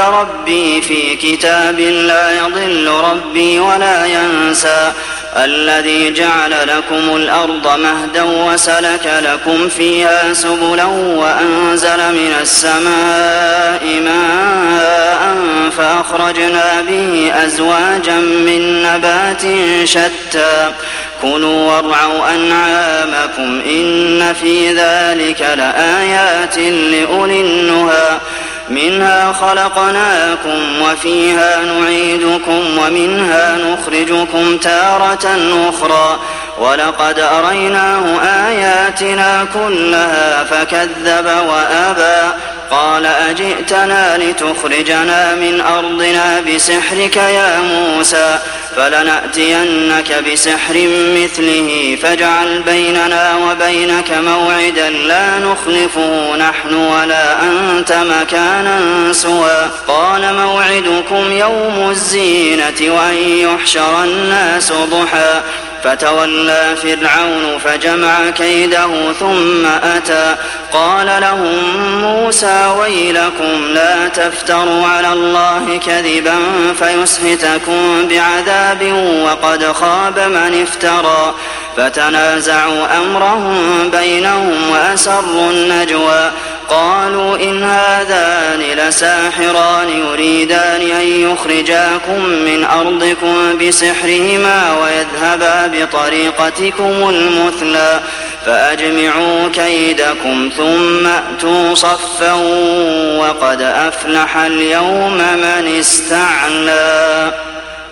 ربي في كتاب لا يضل ربي ولا ينسى الذي جعل لكم الأرض مهدا وسلك لكم فيها سبلا وأنزل من السماء ماء فأخرجنا به أزواجا من نبات شتى كلوا وارعوا أنعامكم إن في ذلك لآيات لأولي النهى منها خلقناكم وفيها نعيدكم ومنها نخرجكم تارة أخرى ولقد أريناه آياتنا كلها فكذب وأبى قال أجئتنا لتخرجنا من أرضنا بسحرك يا موسى فلنأتينك بسحر مثله فاجعل بيننا وبينك موعدا لا نخلفه نحن ولا أنت مكانا سوى قال موعدكم يوم الزينة وأن يحشر الناس ضحى فتولى فرعون فجمع كيده ثم أتى قال لهم موسى ويلكم لا تفتروا على الله كذبا فيسحتكم بعذاب وقد خاب من افترى فتنازعوا أمرهم بينهم وأسروا النجوى قالوا إن هذان لساحران يريدان أن يخرجاكم من أرضكم بسحرهما ويذهبا بطريقتكم المثلى فأجمعوا كيدكم ثم أتوا صفا وقد أفلح اليوم من استعلى